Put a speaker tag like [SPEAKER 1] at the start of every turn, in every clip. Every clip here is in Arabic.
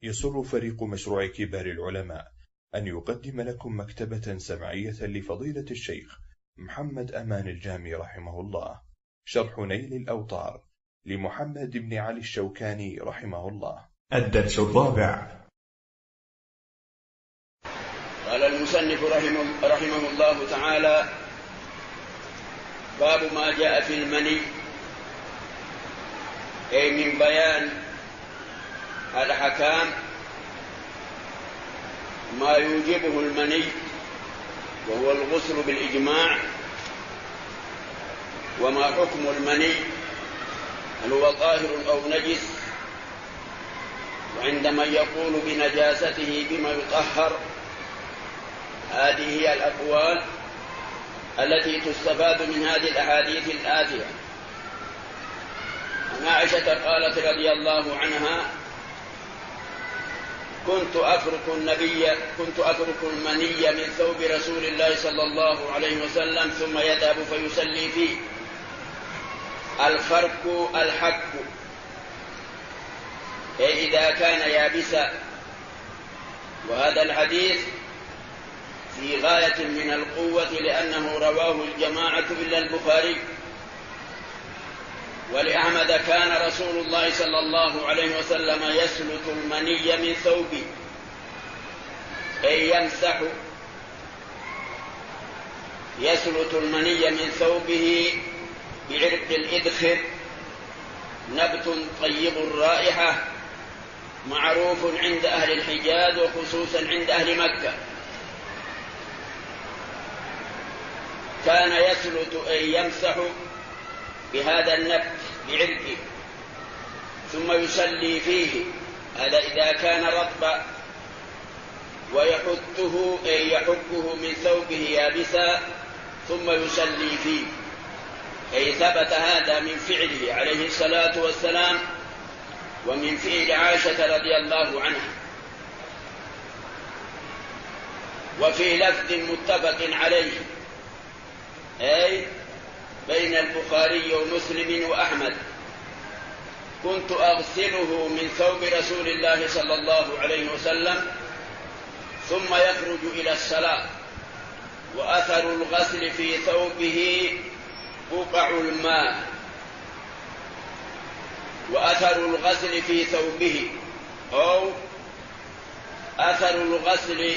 [SPEAKER 1] يسر فريق مشروع كبار العلماء أن يقدم لكم مكتبة سمعية لفضيلة الشيخ محمد أمان الجامي رحمه الله، شرح نيل الأوطار لمحمد بن علي الشوكاني رحمه الله. الدرس الرابع.
[SPEAKER 2] قال المصنف رحمه الله تعالى: باب ما جاء في المني، أي من بيان الأحكام ما يوجبه المني، وهو الغسل بالإجماع، وما حكم المني، هل هو طاهر أو نجس، وعند من يقول بنجاسته بما يطهر. هذه هي الأقوال التي تستفاد من هذه الأحاديث الآتية. عن عائشة قالت رضي الله عنها: كنت أفرك المني من ثوب رسول الله صلى الله عليه وسلم ثم يذهب فيصلي فيه. الفرك الحك، أي إذا كان يابسا. وهذا الحديث في غاية من القوة، لأنه رواه الجماعة إلا البخاري. ولأحمد: كان رسول الله صلى الله عليه وسلم يسلت المني من ثوبه، أي يمسح، يسلت المني من ثوبه بعرق الإدخر، نبت طيب الرائحة معروف عند أهل الحجاز وخصوصا عند أهل مكة. كان يسلت أي يمسح بهذا النبت بعرقه ثم يصلي فيه، هذا إذا كان رطبا، ويحته أي يحكه من ثوبه يابسا ثم يصلي فيه، أي ثبت هذا من فعله عليه الصلاة والسلام ومن فعل عائشة رضي الله عنها. وفي لفظ متفق عليه، أي بين البخاري ومسلم وأحمد: كنت أغسله من ثوب رسول الله صلى الله عليه وسلم ثم يخرج إلى الصلاة، وأثر الغسل في ثوبه بقع الماء. وأثر الغسل في ثوبه، أو أثر الغسل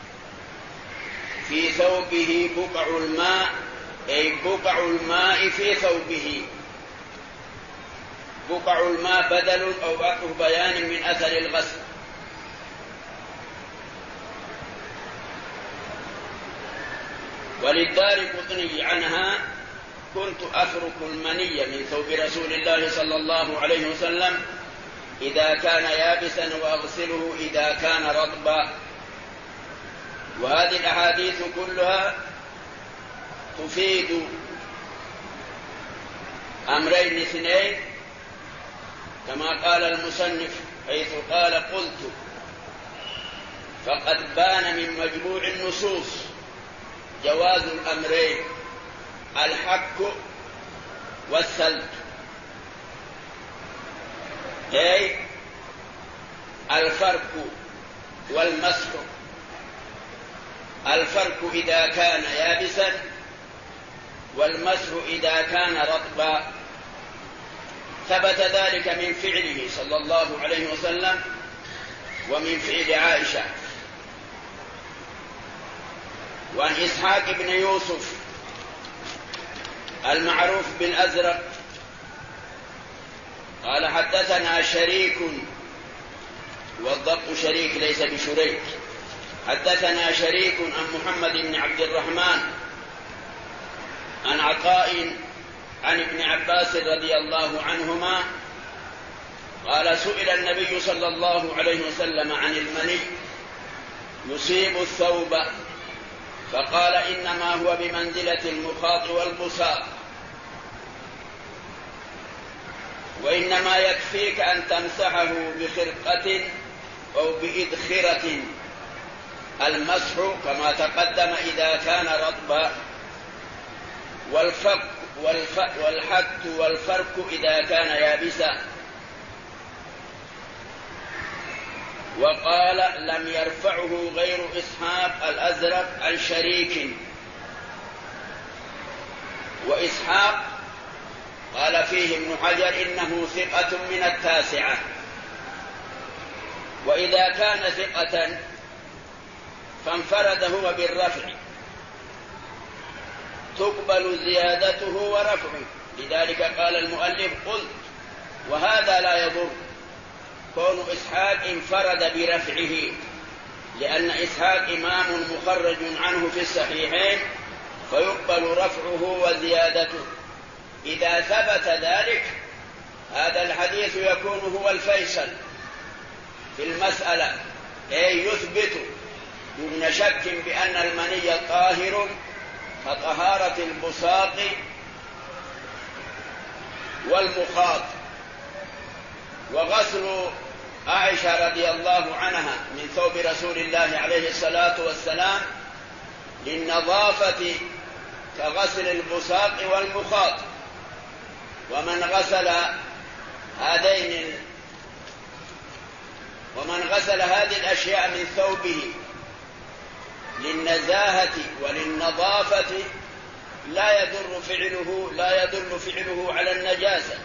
[SPEAKER 2] في ثوبه بقع الماء، أي بقع الماء في ثوبه. بقع الماء بدل أو وقف بيان من أثر الغسل. وللدارقطني عنها: كنت أفرك المني من ثوب رسول الله صلى الله عليه وسلم إذا كان يابسا، وأغسله إذا كان رطبا. وهذه الأحاديث كلها تفيد أمرين اثنين، كما قال المصنف حيث قال: قلت، فقد بان من مجموع النصوص جواز الأمرين، الحك والسلب، أي الفرك والمسح. الفرك إذا كان يابسا، والمسح إذا كان رطبا. ثبت ذلك من فعله صلى الله عليه وسلم ومن فعل عائشة. وعن إسحاق بن يوسف المعروف بالأزرق قال: حدثنا شريك، والضبط شريك ليس بشريك. حدثنا شريك عن محمد بن عبد الرحمن عن عطاء عن ابن عباس رضي الله عنهما قال: سئل النبي صلى الله عليه وسلم عن المني يصيب الثوب، فقال: إنما هو بمنزلة المخاط والبصاق، وإنما يكفيك أن تمسحه بخرقة أو بإدخرة. المسح كما تقدم إذا كان رطبا، والحك والفرك إذا كان يابسا. وقال لم يرفعه غير إسحاق الأزرق عن شريك. وإسحاق قال فيه ابن حجر إنه ثقة من التاسعة، وإذا كان ثقة فانفرد هو بالرفع تقبل زيادته ورفعه، لذلك قال المؤلف قلت وهذا لا يضر كون إسحاق انفرد برفعه، لأن إسحاق إمام مخرج عنه في الصحيحين فيقبل رفعه وزيادته. إذا ثبت ذلك هذا الحديث يكون هو الفيصل في المسألة، أي يثبت دون شك بأن المني طاهر كطهارة البصاق والمخاط. وغسل عائشة رضي الله عنها من ثوب رسول الله عليه الصلاة والسلام للنظافة كغسل البصاق والمخاط، ومن غسل هذه الأشياء من ثوبه للنزاهة وللنظافة لا يدل فعله على النجاسة.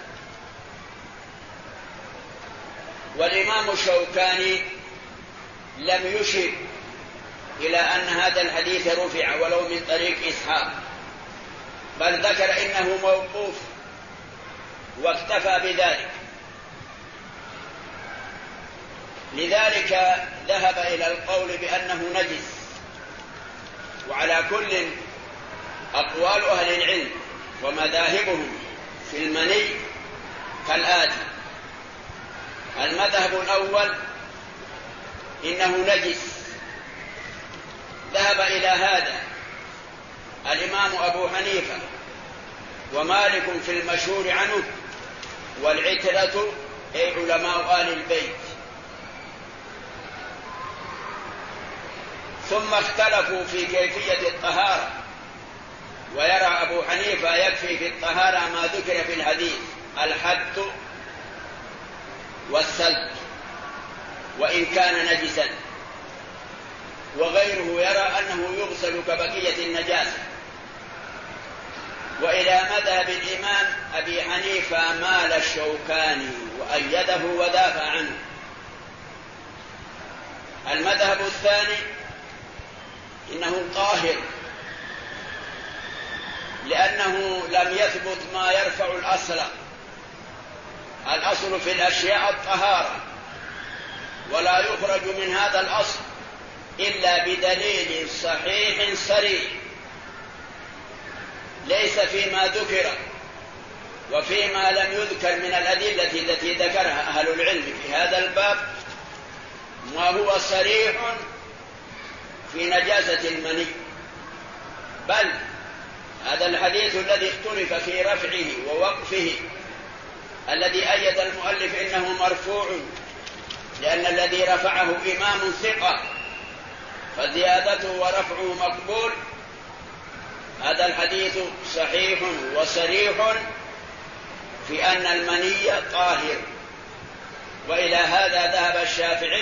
[SPEAKER 2] والإمام الشوكاني لم يشر إلى أن هذا الحديث رفع ولو من طريق إسحاق، بل ذكر إنه موقوف واكتفى بذلك. لذلك ذهب إلى القول بأنه نجس. وعلى كل أقوال أهل العلم ومذاهبهم في المني كالآتي: المذهب الأول إنه نجس، ذهب إلى هذا الإمام أبو حنيفة ومالك في المشهور عنه والعترة أي علماء آل البيت. ثم اختلفوا في كيفية الطهارة، ويرى أبو حنيفة يكفي في الطهارة ما ذكر في الحديث: الحد والثلج وإن كان نجسا، وغيره يرى أنه يغسل كبقية النجاسة. وإلى مذهب الإمام أبي حنيفة مال الشوكاني وأيده ودافع عنه. المذهب الثاني إنه طاهر، لأنه لم يثبت ما يرفع الأصل. الأصل في الأشياء الطهارة، ولا يخرج من هذا الأصل إلا بدليل صحيح صريح، ليس فيما ذكر وفيما لم يذكر من الأدلة التي ذكرها أهل العلم في هذا الباب ما هو صريح في نجاسة المني. بل هذا الحديث الذي اختلف في رفعه ووقفه الذي أيد المؤلف إنه مرفوع، لأن الذي رفعه إمام ثقة فزيادته ورفعه مقبول. هذا الحديث صحيح وصريح في أن المني طاهر. وإلى هذا ذهب الشافعي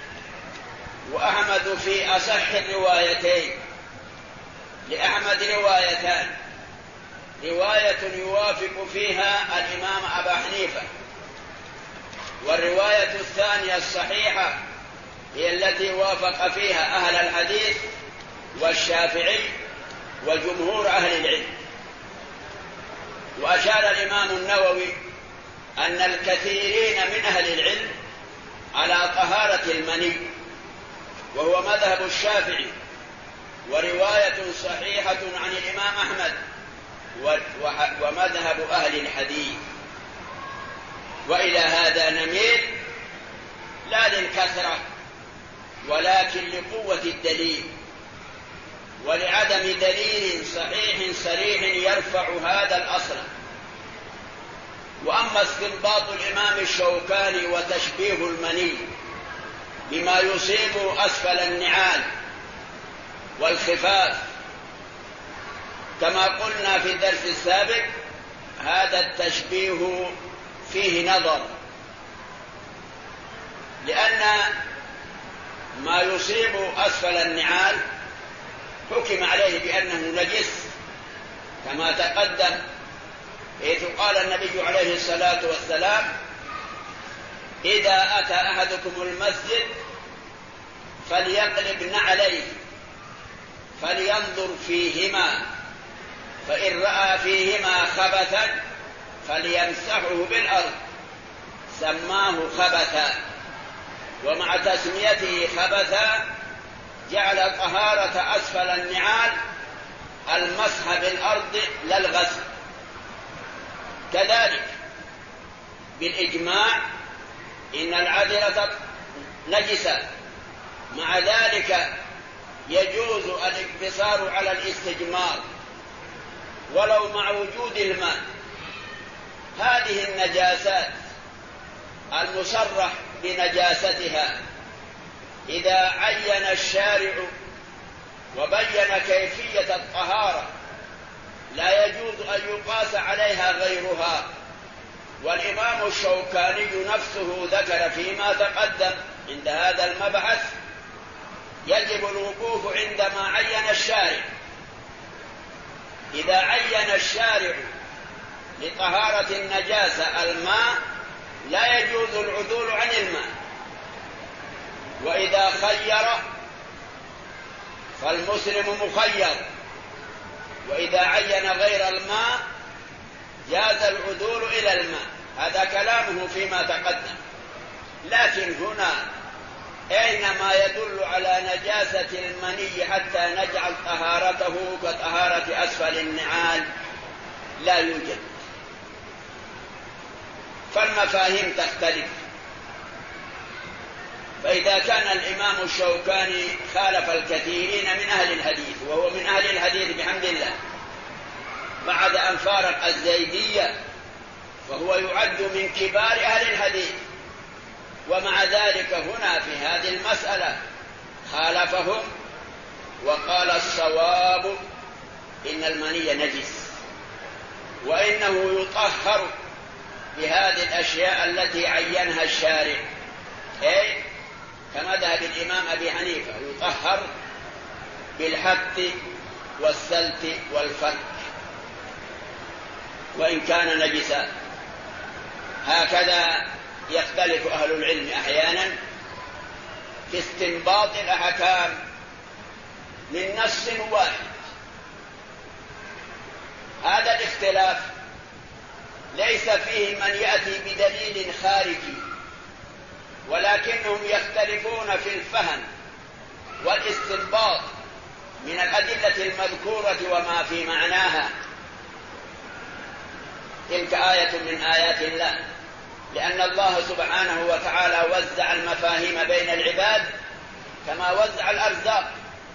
[SPEAKER 2] وأحمد في أصح الروايتين. لأحمد روايتان: رواية يوافق فيها الإمام أبا حنيفة، والرواية الثانية الصحيحة هي التي وافق فيها أهل الحديث والشافعي وجمهور أهل العلم. وأشار الإمام النووي أن الكثيرين من أهل العلم على طهارة المني، وهو مذهب الشافعي ورواية صحيحة عن الإمام أحمد ومذهب أهل الحديث. وإلى هذا نميل لا للكثرة ولكن لقوة الدليل، ولعدم دليل صحيح صريح يرفع هذا الأصل. وأما استنباط الإمام الشوكاني وتشبيه المني بما يصيب أسفل النعال والخفاف كما قلنا في الدرس السابق، هذا التشبيه فيه نظر، لأن ما يصيب أسفل النعال حكم عليه بأنه نجس كما تقدم، حيث قال النبي عليه الصلاة والسلام: إذا أتى أحدكم المسجد فليقلب نعليه فلينظر فيهما، فإن رأى فيهما خبثا فليمسحه بالأرض، سماه خبثا. ومع تسميته خبثا جعل طهارة أسفل النعال المسح بالأرض لا الغسل. كذلك بالإجماع إن العذرة نجسة، مع ذلك يجوز الاقتصار على الاستجمار ولو مع وجود الماء. هذه النجاسات المصرح بنجاستها إذا عين الشارع وبين كيفية الطهارة لا يجوز أن يقاس عليها غيرها. والإمام الشوكاني نفسه ذكر فيما تقدم عند هذا المبحث: يجب الوقوف عندما عين الشارع. إذا عين الشارع لطهارة النجاسة الماء لا يجوز العدول عن الماء، وإذا خير فالمسلم مخير، وإذا عين غير الماء جاز العدول إلى الماء. هذا كلامه فيما تقدم. لكن هنا أين ما يدل على نجاسة المني حتى نجعل طهارته كطهارة أسفل النعال؟ لا يوجد. فالمفاهيم تختلف. فإذا كان الإمام الشوكاني خالف الكثيرين من أهل الحديث، وهو من أهل الحديث بحمد الله بعد أن فارق الزيدية، فهو يعد من كبار أهل الحديث، ومع ذلك هنا في هذه المسألة خالفهم وقال: الصواب إن المني نجس، وإنه يطهر بهذه الأشياء التي عينها الشارع، أي كمذهب الإمام أبي حنيفة يطهر بالحث والسلت والفك وإن كان نجسا. هكذا يختلف أهل العلم أحيانا في استنباط الأحكام من نص واحد. هذا الاختلاف ليس فيه من يأتي بدليل خارجي، ولكنهم يختلفون في الفهم والاستنباط من الأدلة المذكورة وما في معناها. تلك آية من آيات الله، لأن الله سبحانه وتعالى وزع المفاهيم بين العباد كما وزع الأرزاق.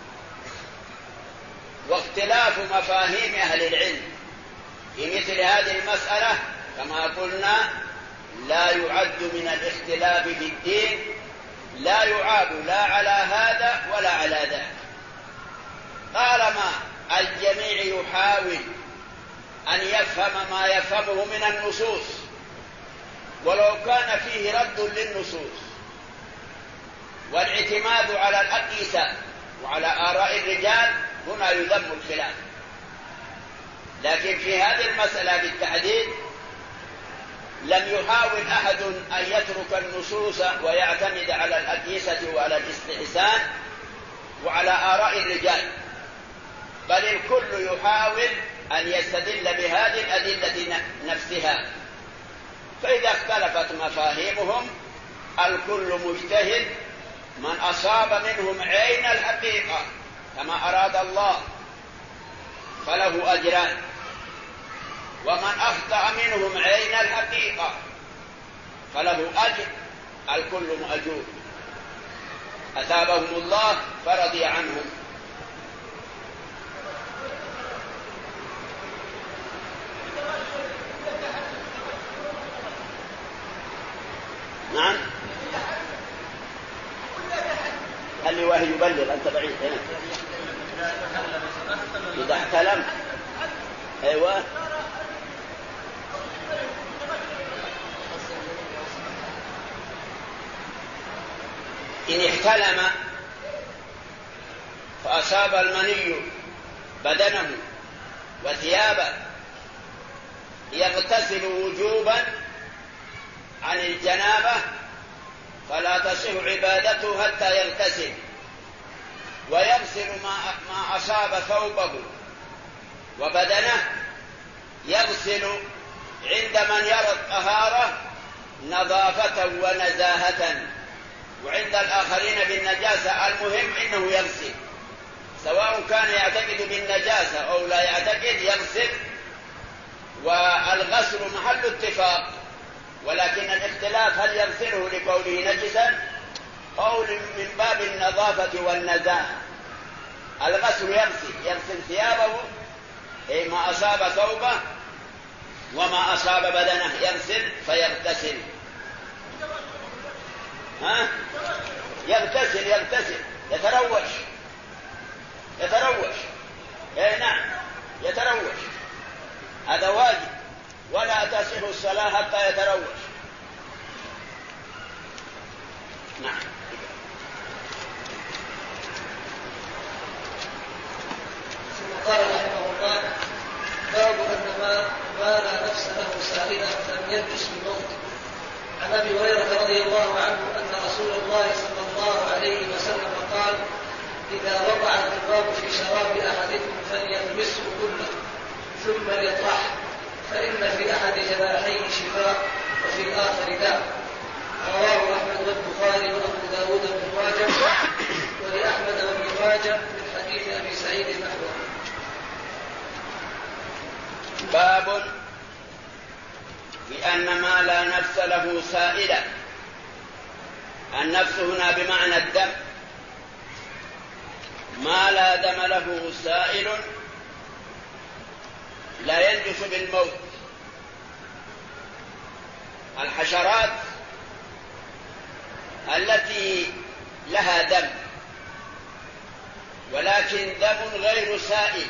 [SPEAKER 2] واختلاف مفاهيم أهل العلم في مثل هذه المسألة كما قلنا لا يعد من الاختلاف في الدين، لا يعاب لا على هذا ولا على ذاك. طالما الجميع يحاول أن يفهم ما يفهمه من النصوص، ولو كان فيه رد للنصوص والاعتماد على الأقيسة وعلى آراء الرجال، هنا يذم الخلاف. لكن في هذه المسألة بالتحديد لم يحاول أحد أن يترك النصوص ويعتمد على الأقيسة وعلى الاستحسان وعلى آراء الرجال، بل الكل يحاول أن يستدل بهذه الأدلة نفسها. فإذا اختلفت مفاهيمهم الكل مجتهد، من أصاب منهم عين الحقيقة كما أراد الله فله أجران، ومن أخطأ منهم عين الحقيقة فله أجر، الكل مأجور. أثابهم الله فرضي عنهم. نعم، هل لي واحد يبلغ؟ أنت بعيد هنا. إذا احتلم، أيوة، إن احتلم فأصاب المني بدنه وثيابه يغتسل وجوبا عن الجنابة، فلا تصح عبادته حتى يغتسل، ويغسل ما أصاب ثوبه وبدنه، يغسل عند من يرى الطهارة نظافة ونزاهة، وعند الآخرين بالنجاسة المهم إنه يغسل، سواء كان يعتقد بالنجاسة أو لا يعتقد يغسل. والغسل محل اتفاق، ولكن الاختلاف هل يغسله لكونه نجسا أو من باب النظافة والنزاهة. الغسل يغسل ثيابه، أي ما أصاب ثوبه وما أصاب بدنه يغسل فيغتسل. يغتسل يتروش. نعم يتروش، هذا واجب، ولا تصح الصلاة حتى يتروش. نعم.
[SPEAKER 3] ثم قال رحمه الله: باب أن ما لا نفس له سائلة لم يلبس بالموت. عن أبي هريرة رضي الله عنه أن رسول الله صلى الله عليه وسلم قال: إذا وقع الذباب في شراب أحدكم فليغمسه كله ثم ليطرحه، فإن في أحد جناحيه شفاء وفي الآخر داء. رواه أحمد والبخاري وأبو داود بن ماجه، ولأحمد وابن ماجه من حديث أبي سعيد نحوه.
[SPEAKER 2] باب بأن ما لا نفس له سائلة. النفس هنا بمعنى الدم، ما لا دم له سائل لا ينجس بالموت. الحشرات التي لها دم ولكن دم غير سائل،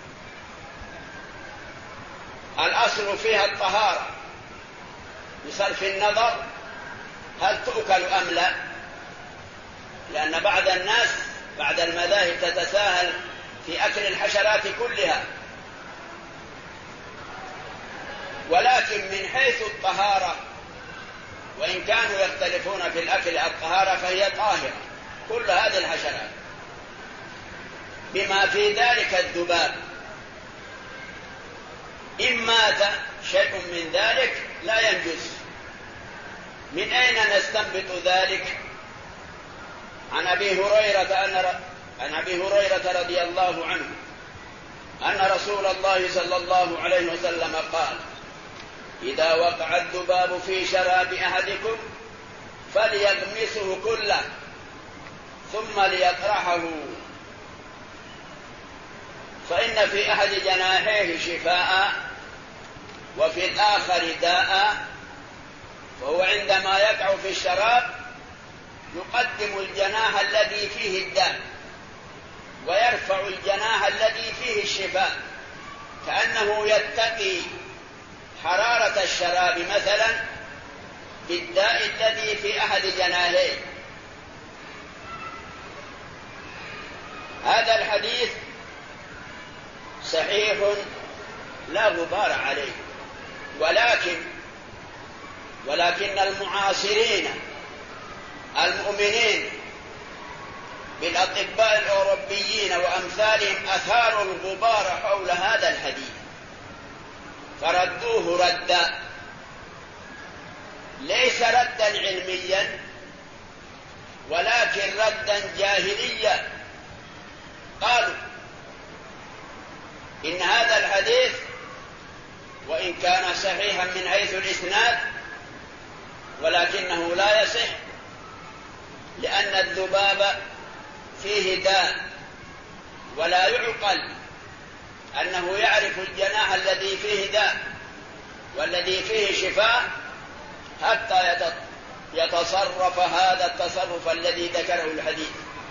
[SPEAKER 2] الأصل فيها الطهارة بصرف النظر هل تؤكل أم لا، لأن بعض الناس بعد المذاهب تتساهل في أكل الحشرات كلها، ولكن من حيث الطهارة وإن كانوا يختلفون في الأكل الطهارة فهي طاهرة كل هذه الحشرات، بما في ذلك الذباب. إن مات شيء من ذلك لا ينجس. من أين نستنبط ذلك؟ عن أبي هريرة رضي الله عنه أن رسول الله صلى الله عليه وسلم قال: إذا وقع الذباب في شراب أحدكم فليغمسه كله ثم ليطرحه، فإن في أحد جناحيه شفاء وفي الآخر داء. فهو عندما يقع في الشراب يقدم الجناح الذي فيه الداء ويرفع الجناح الذي فيه الشفاء، كأنه يتقي حرارة الشراب مثلا بالداء الذي في أحد جناحيه. هذا الحديث صحيح لا غبار عليه، ولكن المعاصرين المؤمنين بالأطباء الأوروبيين وأمثالهم أثاروا الغبار حول هذا الحديث فردوه ردا، ليس ردا علميا ولكن ردا جاهليا. قالوا إن هذا الحديث وإن كان صحيحا من حيث الإسناد ولكنه لا يصح، لأن الذباب فيه داء، ولا يعقل أنه يعرف الجناح الذي فيه داء والذي فيه شفاء حتى يتصرف هذا التصرف الذي ذكره الحديث.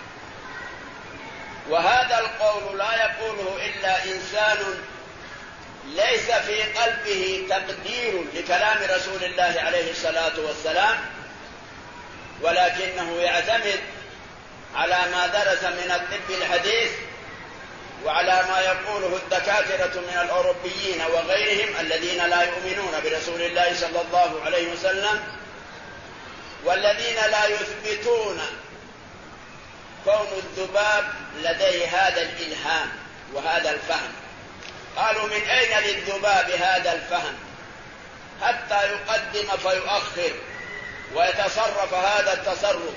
[SPEAKER 2] وهذا القول لا يقوله إلا إنسان ليس في قلبه تقدير لكلام رسول الله عليه الصلاة والسلام، ولكنه يعتمد على ما درس من الطب الحديث وعلى ما يقوله الدكاترة من الأوروبيين وغيرهم الذين لا يؤمنون برسول الله صلى الله عليه وسلم، والذين لا يثبتون كون الذباب لديه هذا الإلهام وهذا الفهم. قالوا من أين للذباب هذا الفهم حتى يقدم فيؤخر ويتصرف هذا التصرف؟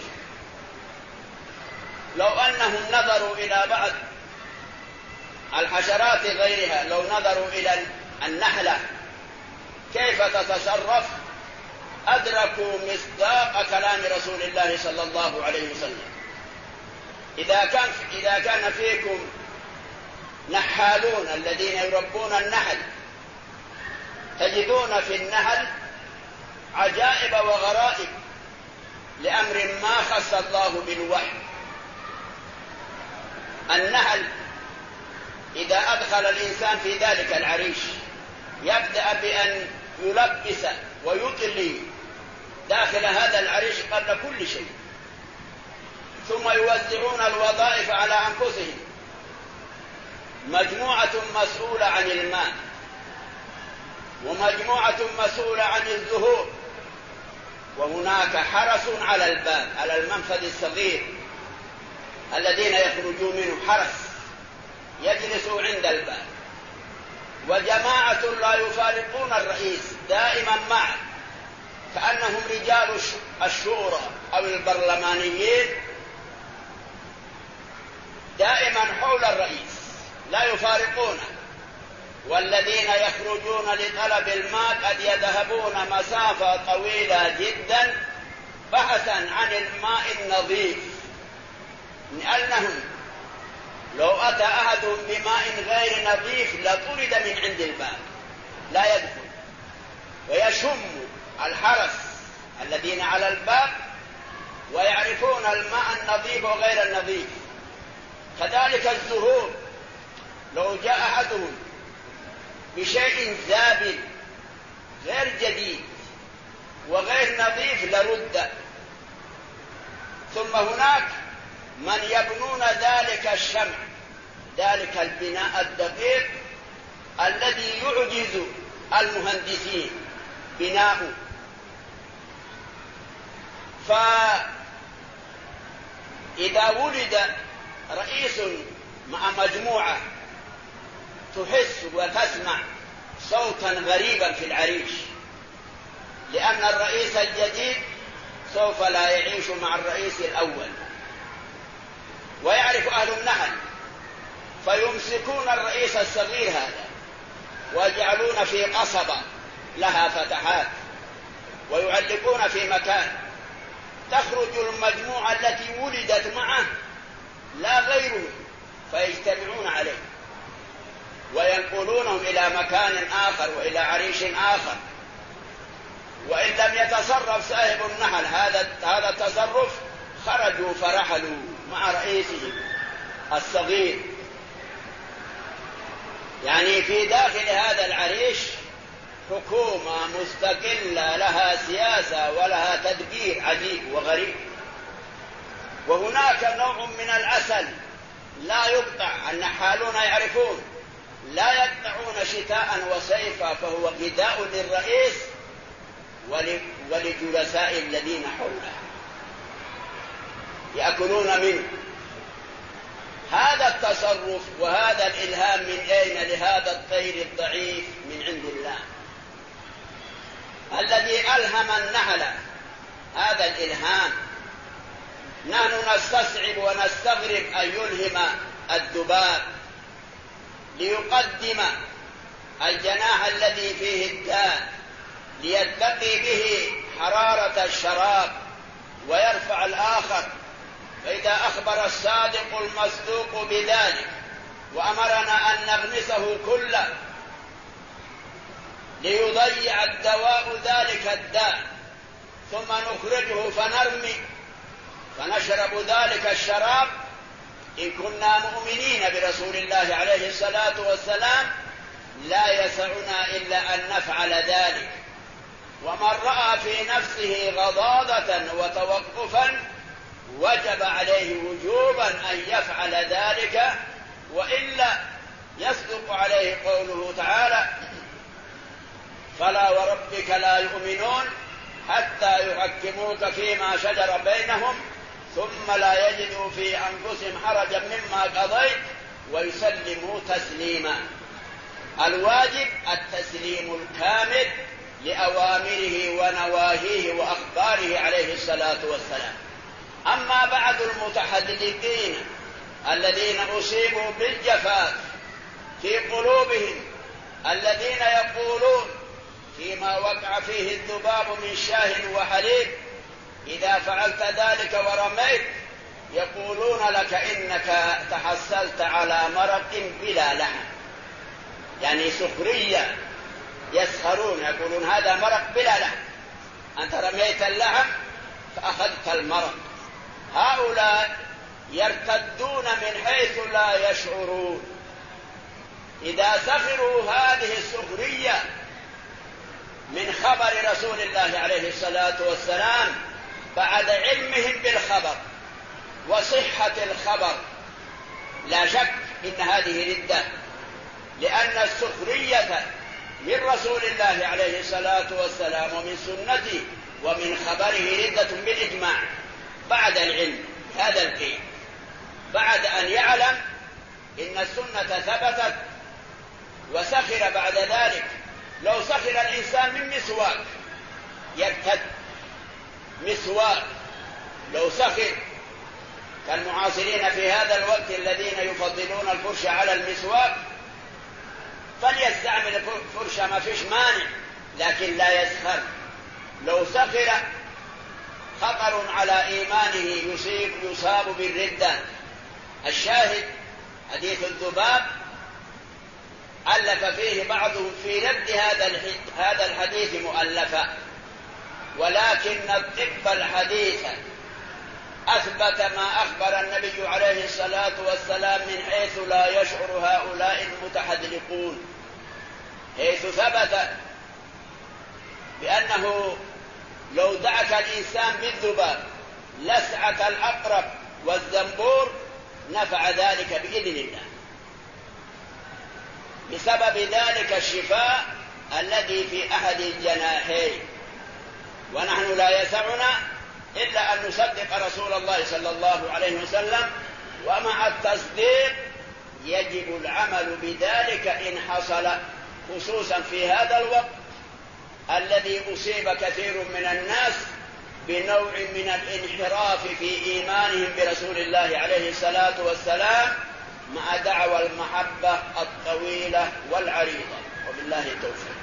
[SPEAKER 2] لو أنهم نظروا إلى بعض الحشرات غيرها، لو نظروا إلى النحلة كيف تتصرف، أدركوا مصداق كلام رسول الله صلى الله عليه وسلم. إذا كان فيكم نحالون الذين يربون النحل، تجدون في النحل عجائب وغرائب لأمر ما خص الله بالوحي. النحل إذا أدخل الإنسان في ذلك العريش يبدأ بأن يلبس ويطلي داخل هذا العريش قبل كل شيء، ثم يوزعون الوظائف على أنفسهم. مجموعة مسؤولة عن الماء، ومجموعة مسؤولة عن الزهور، وهناك حرس على الباب، على المنفذ الصغير الذين يخرجون منه، حرس يجلسوا عند الباب، وجماعة لا يفارقون الرئيس دائما معه، كأنهم رجال الشورى أو البرلمانيين، دائما حول الرئيس لا يفارقونه. والذين يخرجون لطلب الماء قد يذهبون مسافة طويلة جدا بحثا عن الماء النظيف، لأنهم لو أتى أحدهم بماء غير نظيف لطرد من عند الباب لا يدخل. ويشم الحرس الذين على الباب ويعرفون الماء النظيف وغير النظيف. كذلك الزهور، لو جاء أحدهم بشيء زابل غير جديد وغير نظيف لرد. ثم هناك من يبنون ذلك الشمع، ذلك البناء الدقيق الذي يعجز المهندسين بناؤه. فإذا ولد رئيس مع مجموعة تحس وتسمع صوتا غريبا في العريش، لأن الرئيس الجديد سوف لا يعيش مع الرئيس الأول. ويعرف أهل النحل فيمسكون الرئيس الصغير هذا ويجعلون في قصبة لها فتحات ويعلقون في مكان، تخرج المجموعة التي ولدت معه لا غيره فيجتمعون عليه وينقلونهم إلى مكان آخر وإلى عريش آخر. وإن لم يتصرف صاحب النحل هذا التصرف خرجوا فرحلوا مع رئيسهم الصغير. يعني في داخل هذا العريش حكومة مستقلة لها سياسة ولها تدبير عجيب وغريب. وهناك نوع من العسل لا يقطع، النحالون يعرفون لا يقطعون شتاء وصيفا، فهو غذاء للرئيس ولجلساء الذين حوله يأكلون منه. هذا التصرف وهذا الإلهام من أين لهذا الطير الضعيف؟ من عند الله الذي ألهم النحل هذا الإلهام. نحن نستصعب ونستغرب أن يلهم الذباب ليقدم الجناح الذي فيه الداء ليتقي به حرارة الشراب ويرفع الآخر. فإذا أخبر الصادق المصدوق بذلك وأمرنا أن نغمسه كله ليضيع الدواء ذلك الداء، ثم نخرجه فنرمي فنشرب ذلك الشراب، إن كنا مؤمنين برسول الله عليه الصلاة والسلام لا يسعنا إلا أن نفعل ذلك. ومن رأى في نفسه غضاضة وتوقفا وجب عليه وجوبا أن يفعل ذلك، وإلا يصدق عليه قوله تعالى: فلا وربك لا يؤمنون حتى يحكموك فيما شجر بينهم ثم لا يجدوا في أنفسهم حرجا مما قضيت ويسلموا تسليما. الواجب التسليم الكامل لأوامره ونواهيه وأخباره عليه الصلاة والسلام. أما بعض المتحدثين الذين أصيبوا بالجفاف في قلوبهم، الذين يقولون فيما وقع فيه الذباب من شاه وحليب: إذا فعلت ذلك ورميت، يقولون لك إنك تحصلت على مرق بلا لحم، يعني سخرية، يسخرون يقولون هذا مرق بلا لحم، أنت رميت اللحم فأخذت المرق. هؤلاء يرتدون من حيث لا يشعرون. إذا سخروا هذه السخرية من خبر رسول الله عليه الصلاة والسلام بعد علمهم بالخبر وصحة الخبر، لا شك إن هذه ردة، لأن السخرية من رسول الله عليه الصلاة والسلام ومن سنته ومن خبره ردة بالإجماع بعد العلم هذا القيم، بعد أن يعلم إن السنة ثبتت وسخر بعد ذلك. لو سخر الإنسان من مسواك يرتد، مسواك لو سخر كالمعاصرين في هذا الوقت الذين يفضلون الفرشة على المسواك فليستعمل فرشة ما فيش مانع، لكن لا يسخر. لو سخر خطر على إيمانه، يصاب بالردة. الشاهد حديث الذباب ألف فيه بعضهم في رد هذا الحديث مؤلفا، ولكن الطب الحديث أثبت ما أخبر النبي عليه الصلاة والسلام من حيث لا يشعر هؤلاء المتحدلقون، حيث ثبت بأنه لو دعك الإنسان بالذباب لسعة الأقرب والزنبور نفع ذلك بإذن الله، بسبب ذلك الشفاء الذي في أحد الجناحين. ونحن لا يسعنا إلا أن نصدق رسول الله صلى الله عليه وسلم، ومع التصديق يجب العمل بذلك إن حصل، خصوصا في هذا الوقت الذي أصيب كثير من الناس بنوع من الانحراف في إيمانهم برسول الله عليه الصلاة والسلام مع دعوى المحبة الطويلة والعريضة. وبالله التوفيق.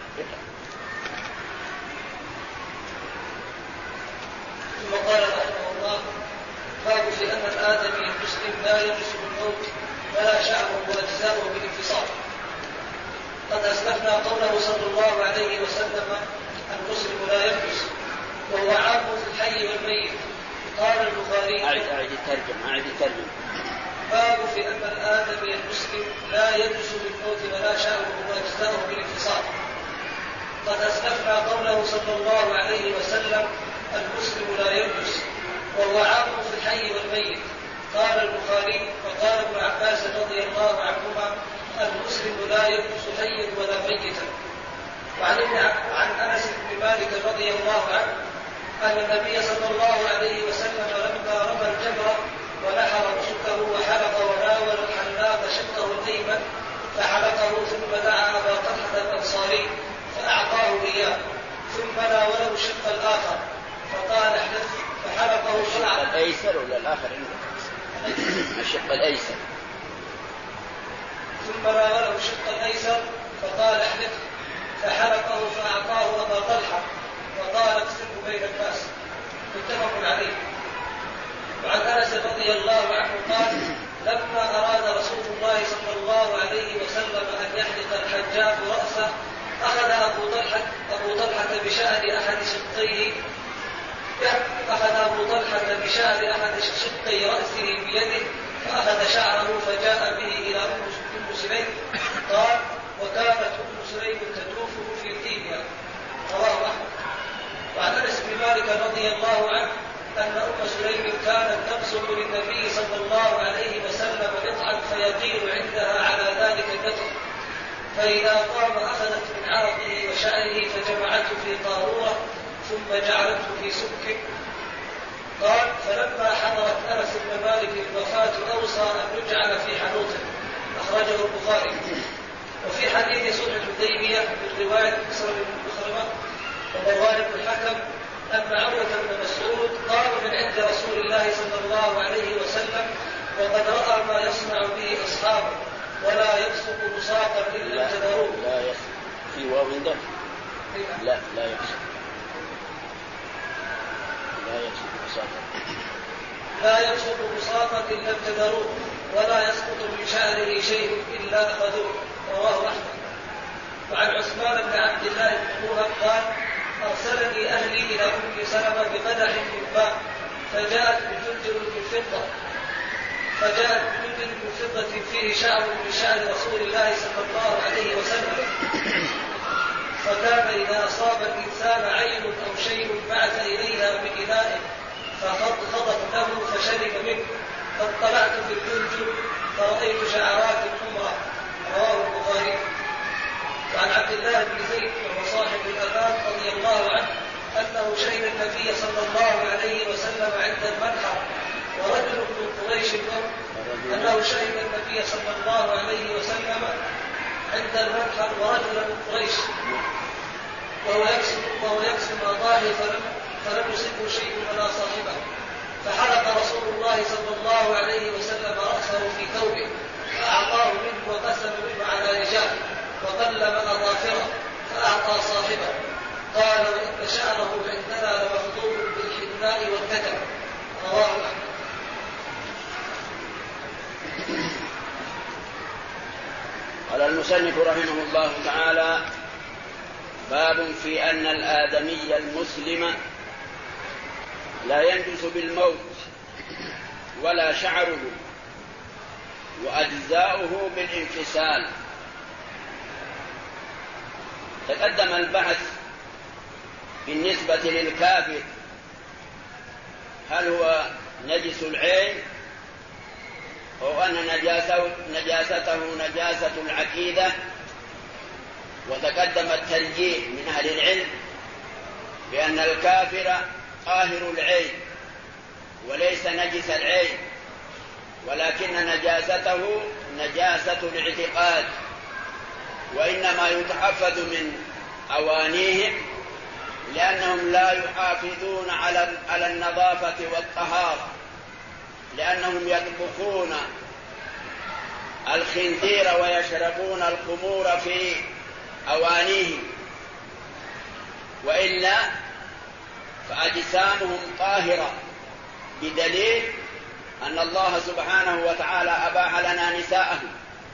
[SPEAKER 3] ثم قال رحمه الله: باب في أن الآدمي المسلم لا يجلس بالموت ولا شعره وأجزاؤه بالانفصال. قد أسلفنا قوله صلى الله عليه وسلم: المسلم لا يجلس، وهو عام في الحي والميت. قال البخاري:
[SPEAKER 2] أعد الترجمة.
[SPEAKER 3] باب في أن الآدمي المسلم لا يجلس بالموت ولا شعره وأجزاؤه بالانفصال. قد أسلفنا قوله صلى الله عليه وسلم: المسلم لا يجلس، وهو عام في الحي والميت. قال البخاري: وقال ابن عباس رضي الله عنهما: المسلم لا يجلس حيا ولا ميتا. وعن أنس بن مالك رضي الله عنه أن النبي صلى الله عليه وسلم لما رمى الجمرة ونحر نسكه وحلق وناول الحلاق شقه الأيمن فحلقه، ثم دعا أبا طلحة الأنصاري فأعطاه إياه، ثم ناوله الشق الآخر فقال: احلف، فحلقه
[SPEAKER 2] الشق الأيسر ولا الآخر؟ الشق الأيسر.
[SPEAKER 3] ثم ناوله الشق الأيسر فقال: احلف، فحلقه فأعطاه أبا طلحة وقال: اقسمه بين الناس. متفق عليه. وعن أنس رضي الله عنه قال: لما أراد رسول الله صلى الله عليه وسلم أن يحلق الحجاج رأسه أخذ أبو طلحة بشأن أحد شقي رأسه بيده فأخذ شعره فجاء به إلى أم سليم. قال: وكانت أم سليم تدوفه في طيبها. رواه أحمد. وعن أنس بن مالك رضي الله عنه أن أم سليم كانت تبسط للنبي صلى الله عليه وسلم قطعا فيطير عندها على ذلك القطع، فإذا قام أخذت من عرقه وشعره فجمعته في قارورة ثم جعلته في سك. قال: فلما حضرت أنس بن مالك الوفاة أوصى أن يجعل في حنوطه، أخرجه البخاري. وفي حديث صلح الحديبية من رواية مسلم بن مخرمة ومروان بن الحكم أن عروة بن مسعود قام من عند رسول الله صلى الله عليه وسلم وقد رأى ما يصنع به أصحابه ولا يبصق بساقا إلا ابتدروه.
[SPEAKER 2] لا يبصق في واو عنده؟ لا يبصق.
[SPEAKER 3] لا يبصق بساقا إلا ابتدروه ولا يسقط من شعره شيء إلا أخذوه. رواه أحمد. وعن عثمان بن عبد الله بن موهب قال: أرسلني أهلي إلى أم سلمة بقدح من ماء فجاءت بجندل من فضة فيه شعر من شعر رسول الله صلى الله عليه وسلم، فكان إذا أصاب الإنسان عين أو شيء بعث إليها بإناء فخضت له فشرب منه، فاطلعت في الجندل فرأيت شعرات حمرا. رواه البخاري. وعن عبد الله بن زيد وهو صاحب الأمان رضي الله عنه أنه شهد النبي صلى الله عليه وسلم عند المنحر ورجل من قريش أنه شهد النبي صلى الله عليه وسلم عند المنحر ورجل من قريش وهو يقسم أضاحي فلم يصبه شيء ولا صاحبه، فحلق رسول الله صلى الله عليه وسلم رأسه في ثوبه فأعطاه منه وقسم منه على رجال وقلم أظافره فأعطى صاحبه. قال: وإن شعره عندنا لمخضوب بالحناء والكتم. رواه أحمد.
[SPEAKER 2] قال المصنف رحمه الله تعالى: باب في أن الآدمي المسلم لا ينجس بالموت ولا شعره وأجزاؤه بالانفصال. تقدم البحث بالنسبة للكافر هل هو نجس العين أو أن نجاسته نجاسة العقيدة، وتقدم الترجيح من أهل العلم بأن الكافر طاهر العين وليس نجس العين، ولكن نجاسته نجاسة الاعتقاد، وإنما يتحفظ من أوانيهم لأنهم لا يحافظون على النظافة والطهارة، لأنهم يطبخون الخنزير ويشربون الخمور في أوانيهم، وإلا فأجسامهم طاهرة، بدليل أن الله سبحانه وتعالى أباح لنا نساءهم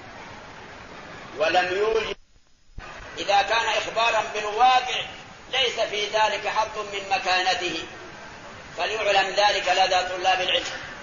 [SPEAKER 2] ولم يوجد. إذا كان إخبارا بالواقع ليس في ذلك حظ من مكانته، فليعلم ذلك لدى طلاب العلم.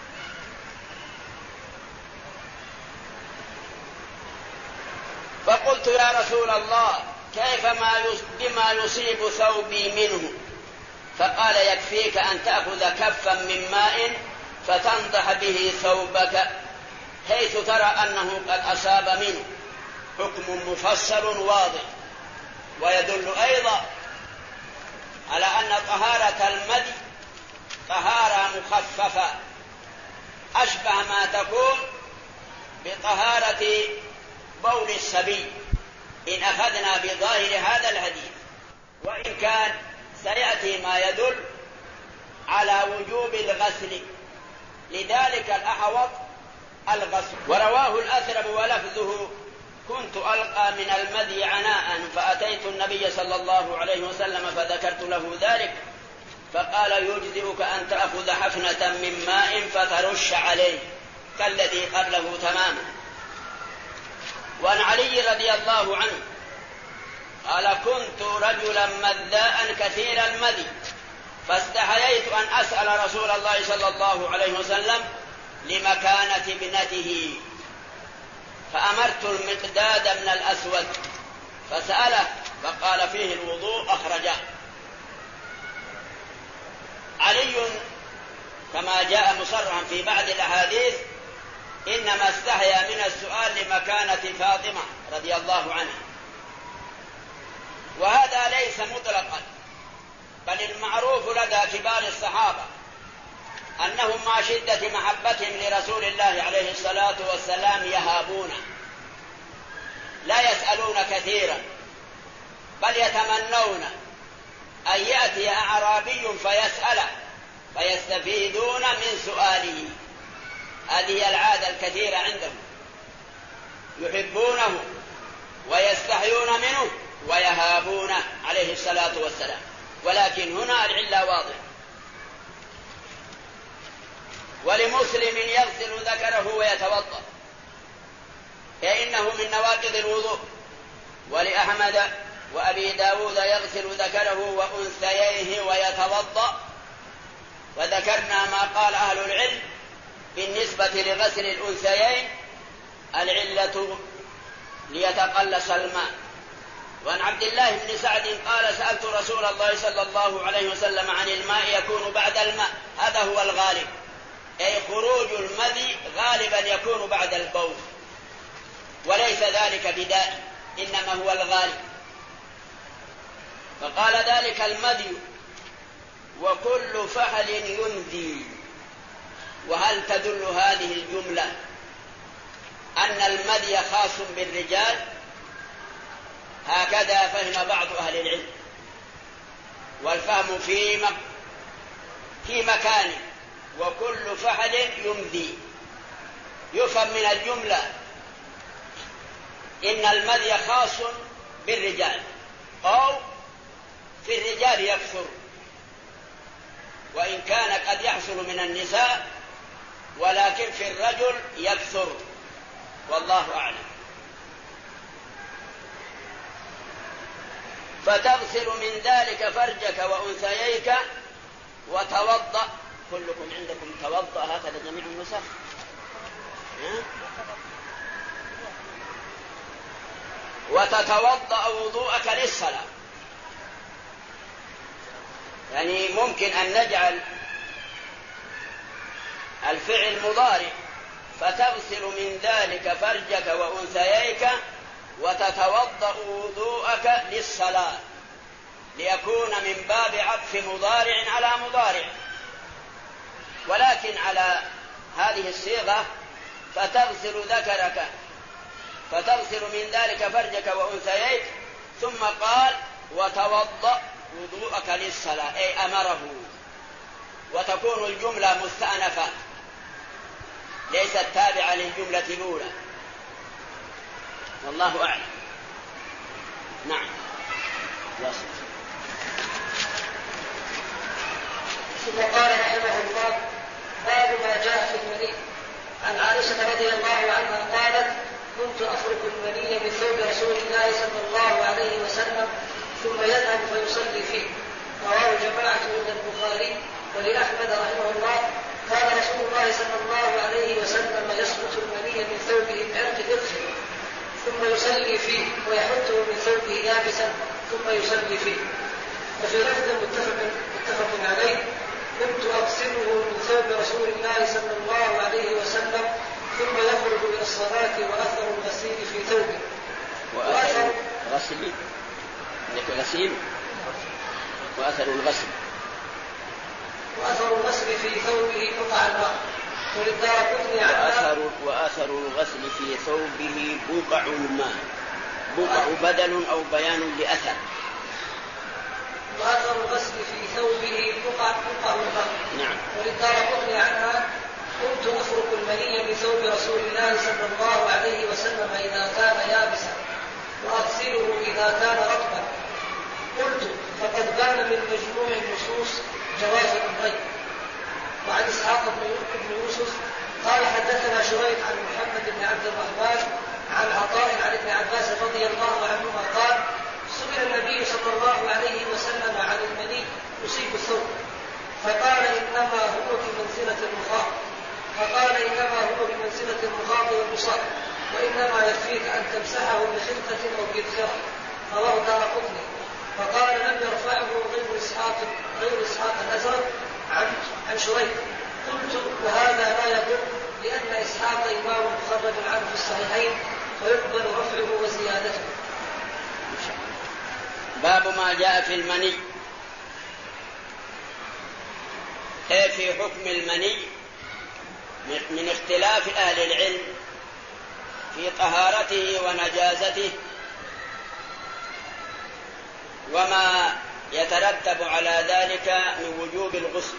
[SPEAKER 2] فقلت: يا رسول الله، كيف بما يصيب ثوبي منه؟ فقال: يكفيك أن تأخذ كفا من ماء فتنضح به ثوبك حيث ترى أنه قد أصاب منه. حكم مفصل واضح، ويدل أيضا على أن طهارة المدي طهارة مخففة أشبه ما تكون بطهارة بول الصبي إن أخذنا بظاهر هذا الحديث، وإن كان سيأتي ما يدل على وجوب الغسل، لذلك الأحوط الغسل. ورواه الأثرم ولفظه: كنت ألقى من المدي عناء فأتيت النبي صلى الله عليه وسلم فذكرت له ذلك فقال: يجزئك أن تأخذ حفنة من ماء فترش عليه كالذي قبله تماما. وعن علي رضي الله عنه قال: كنت رجلا مذاء كثير المدي فاستحييت أن أسأل رسول الله صلى الله عليه وسلم لمكانة ابنته، فأمرت المقداد من الأسود فسأله فقال: فيه الوضوء، أخرجه. علي كما جاء مصرحا في بعض الأحاديث إنما استحيا من السؤال لمكانة فاطمة رضي الله عنها. وهذا ليس مطلقا، بل المعروف لدى كبار الصحابة أنهم مع شدة محبتهم لرسول الله عليه الصلاة والسلام يهابون، لا يسألون كثيرا، بل يتمنون أن يأتي أعرابي فيسأله فيستفيدون من سؤاله. هذه العادة الكثيرة عندهم، يحبونه ويستحيون منه ويهابونه عليه الصلاة والسلام. ولكن هنا العلة واضحة. ولمسلم يغسل ذكره ويتوضأ، فإنه من نواقض الوضوء. ولأحمد وأبي داود يغسل ذكره وأنثييه ويتوضأ. وذكرنا ما قال أهل العلم بالنسبة لغسل الأنثيين، العلة ليتقلص الماء. وعن عبد الله بن سعد قال سألت رسول الله صلى الله عليه وسلم عن الماء يكون بعد الماء، هذا هو الغالب، أي خروج المذي غالبا يكون بعد البول، وليس ذلك بدائم، إنما هو الغالب. فقال ذلك المذي وكل فحل ينذي. وهل تدل هذه الجملة أن المذي خاص بالرجال؟ هكذا فهم بعض أهل العلم، والفهم في مكان وكل فحل يمذي. يفهم من الجملة إن المذي خاص بالرجال، أو في الرجال يكثر، وإن كان قد يحصل من النساء، ولكن في الرجل يكثر، والله أعلم. فتغسل من ذلك فرجك وأنثييك وتوضأ. كلكم عندكم توضأ هكذا جميع النسخ؟ وتتوضأ وضوءك للصلاة. يعني ممكن أن نجعل الفعل مضارع، فتغسل من ذلك فرجك وأنثييك وتتوضأ وضوءك للصلاة، ليكون من باب عطف مضارع على مضارع. ولكن على هذه الصيغة فتغسل ذكرك، فتغسل من ذلك فرجك وأنثييك، ثم قال وتوضأ وضوءك للصلاة، أي أمره، وتكون الجملة مستأنفة ليست تابعة للجملة الأولى، والله أعلم. نعم.
[SPEAKER 3] ثم قال رحمه الله باب ما جاء في المني. عن عائشة رضي الله عنها قالت كنت أفرك المني من ثوب رسول الله صلى الله عليه وسلم ثم يذهب فيصلي فيه. رواه جماعة من البخاري. ولأحمد رحمه الله قال رسول الله صلى الله عليه وسلم يسقط المني من ثوبه بعرق يغسل ثم يصلي فيه، ويحطه من ثوبه يابسا ثم يصلي فيه. وفي لفظ متفق عليه كنت أغسله من ثوب رسول الله صلى الله عليه وسلم ثم يخرج إلى الصلاة وأثر الغسيل في ثوبه.
[SPEAKER 2] وأثر الغسيل وأثر الغسل
[SPEAKER 3] في ثوبه قطع الماء.
[SPEAKER 2] وأثر الغسل في ثوبه بقع الماء. بقع بدل أو بيان لأثر.
[SPEAKER 3] وأثر الغسل في ثوبه بقع الماء.
[SPEAKER 2] نعم.
[SPEAKER 3] وللدارقطني عنها كنت أفرك المني من ثوب رسول الله صلى الله عليه وسلم إذا كان يابسا وأغسله إذا كان رطبا. قلت فقد بان من مجموع النصوص جواز الأمرين. وعن إسحاق بن يوسف قال حدثنا شريح عن محمد بن عبد الرحمن عن عطاء عن ابن عباس رضي الله عنهما قال سئل النبي صلى الله عليه وسلم عن المني يصيب الثوب فقال إنما هو بمنزلة المخاض والبصاق، وإنما يكفيك أن تمسحه بخلقة أو بذخرة. رواه الدارقطني. فقال لم يرفعه غير إسحاق الأزرق عن شريح قلت وهذا لا يضر لأن إسحاق إمام مخرج عنه في الصحيحين فيقبل رفعه وزيادته.
[SPEAKER 2] باب ما جاء في المني. في حكم المني من اختلاف أهل العلم في طهارته ونجاسته وما يترتب على ذلك من وجوب الغسل.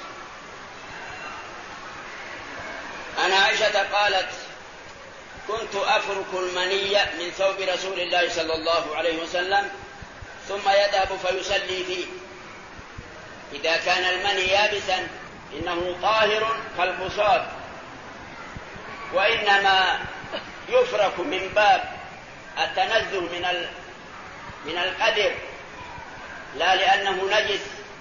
[SPEAKER 2] عن عائشة قالت: كنت أفرك المني من ثوب رسول الله صلى الله عليه وسلم ثم يذهب فيصلي فيه. إذا كان المني يابسا إنه طاهر كالبصاق، وإنما يفرك من باب التنزه من القدر، لا لأنه نجس،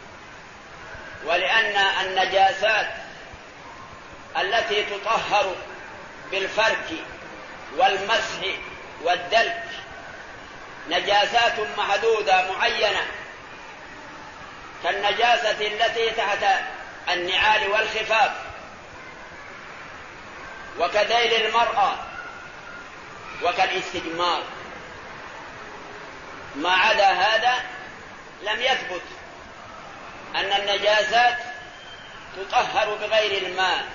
[SPEAKER 2] ولأن النجاسات التي تطهر بالفرك والمسح والدلك نجاسات محدودة معينة، كالنجاسة التي تحت النعال والخفاف، وكذيل المرأة، وكالاستجمار. ما عدا هذا لم يثبت أن النجاسات تطهر بغير الماء،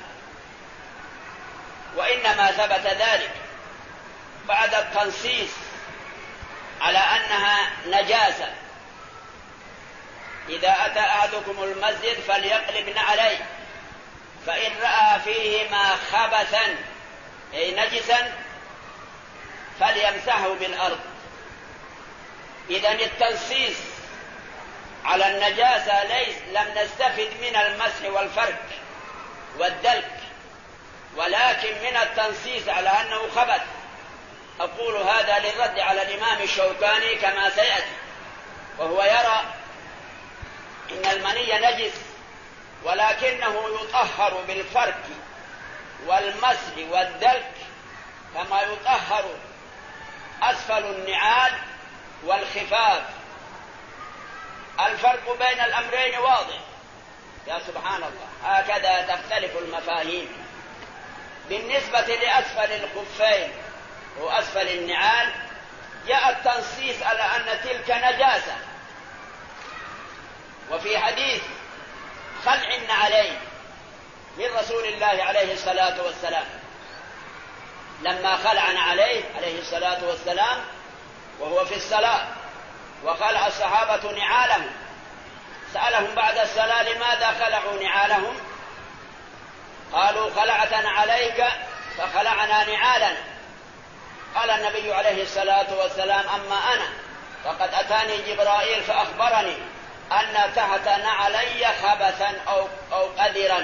[SPEAKER 2] وإنما ثبت ذلك بعد التنصيص على أنها نجاسة. إذا أتى أحدكم المسجد فليقلب عليه، فإن رأى فيهما خبثا أي نجسا فليمسحه بالأرض. إذن التنصيص على النجاسة لم نستفد من المسح والفرك والدلك، ولكن من التنصيص على أنه خبث. أقول هذا للرد على الإمام الشوكاني كما سيأتي، وهو يرى إن المني نجس ولكنه يطهر بالفرك والمسح والدلك كما يطهر أسفل النعال والخفاف. الفرق بين الأمرين واضح، يا سبحان الله، هكذا تختلف المفاهيم. بالنسبة لأسفل الخفين وأسفل النعال جاء التنصيص على أن تلك نجاسة، وفي حديث خلع النعلين من رسول الله عليه الصلاة والسلام لما خلع عليه الصلاة والسلام وهو في الصلاة وخلع الصحابة نعالهم، سألهم بعد الصلاة لماذا خلعوا نعالهم؟ قالوا: خلعتنا عليك فخلعنا نعالنا. قال النبي عليه الصلاة والسلام: أما أنا فقد أتاني جبرائيل فأخبرني أن تحت نعلي خبثا أو قدرا.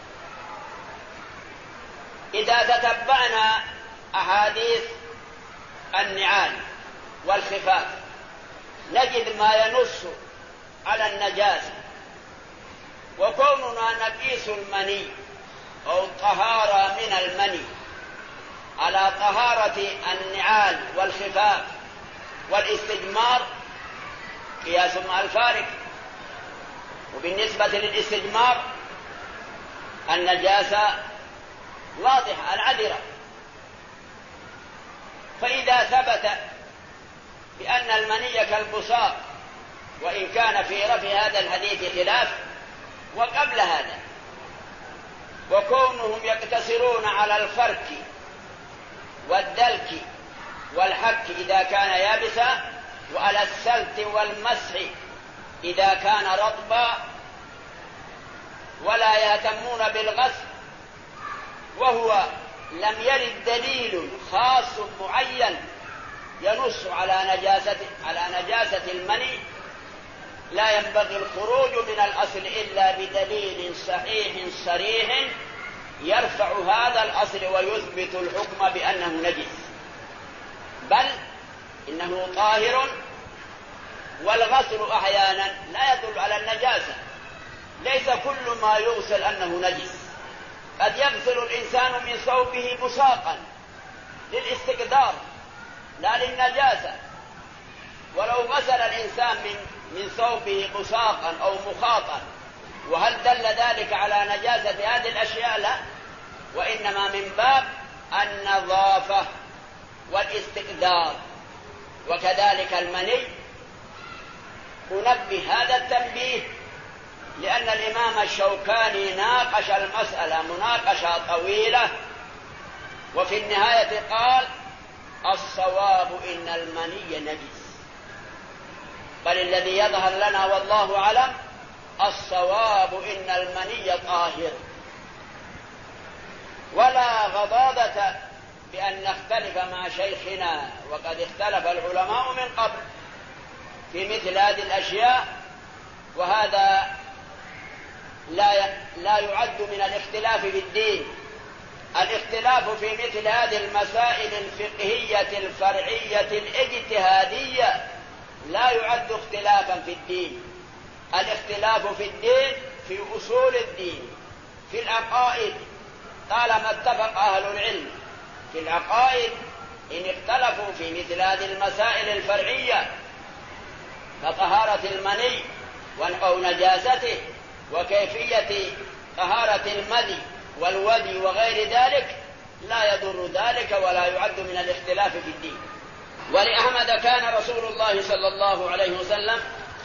[SPEAKER 2] إذا تتبعنا أحاديث النعال والخفاف نجد ما ينص على النجاسة، وكوننا نقيس المني أو الطهارة من المني على طهارة النعال والخفاف والاستجمار قياس مع الفارق. وبالنسبة للاستجمار النجاسة واضحة العذرة، فإذا ثبت بأن المني كالبصاق، وإن كان في رفع هذا الحديث خلاف وقبل هذا، وكونهم يقتصرون على الفرك والدلك والحك إذا كان يابسا، وعلى السلت والمسح إذا كان رطبا، ولا يهتمون بالغسل، وهو لم يرد دليل خاص معين ينص على نجاسة المني، لا ينبغي الخروج من الأصل إلا بدليل صحيح صريح يرفع هذا الأصل ويثبت الحكم بأنه نجس، بل إنه طاهر. والغسل أحيانا لا يدل على النجاسة، ليس كل ما يغسل أنه نجس. قد يغسل الإنسان من ثوبه بصاقا للاستقدار لا للنجاسة، ولو غسل الإنسان من ثوبه بصاقا أو مخاطا وهل دل ذلك على نجاسة هذه الأشياء؟ لا، وإنما من باب النظافة والاستقذار. وكذلك المني، أنبه هذا التنبيه لأن الإمام الشوكاني ناقش المسألة مناقشة طويلة، وفي النهاية قال: الصواب إن المني نجس. بل الذي يظهر لنا والله أعلم الصواب إن المني طاهر. ولا غضاضة بأن نختلف مع شيخنا، وقد اختلف العلماء من قبل في مثل هذه الأشياء، وهذا لا يعد من الاختلاف في الدين. الاختلاف في مثل هذه المسائل الفقهية الفرعية الاجتهادية لا يعد اختلافا في الدين. الاختلاف في الدين في أصول الدين، في العقائد، طالما اتفق أهل العلم في العقائد إن اختلفوا في مثل هذه المسائل الفرعية كطهارة المني أو نجاسته وكيفية طهارة المذي والودي وغير ذلك، لا يضر ذلك ولا يعد من الاختلاف في الدين. ولأحمد كان رسول الله صلى الله عليه وسلم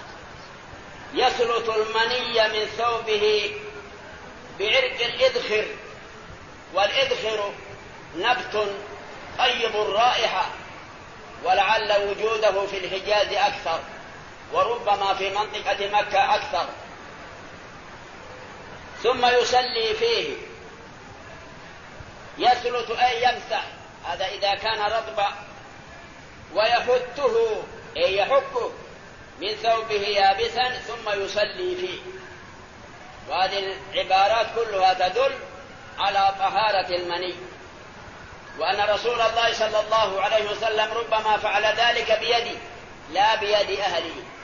[SPEAKER 2] يسلط المني من ثوبه بعرق الإذخر، والإذخر نبت طيب الرائحة، ولعل وجوده في الحجاز أكثر، وربما في منطقة مكة أكثر. ثم يسلي فيه، يسلط أي يمسح، هذا إذا كان رطبا، ويحته أي يحكه من ثوبه يابسا ثم يسلي فيه. وهذه العبارات كلها تدل على طهارة المني، وأن رسول الله صلى الله عليه وسلم ربما فعل ذلك بيده لا بيد أهله،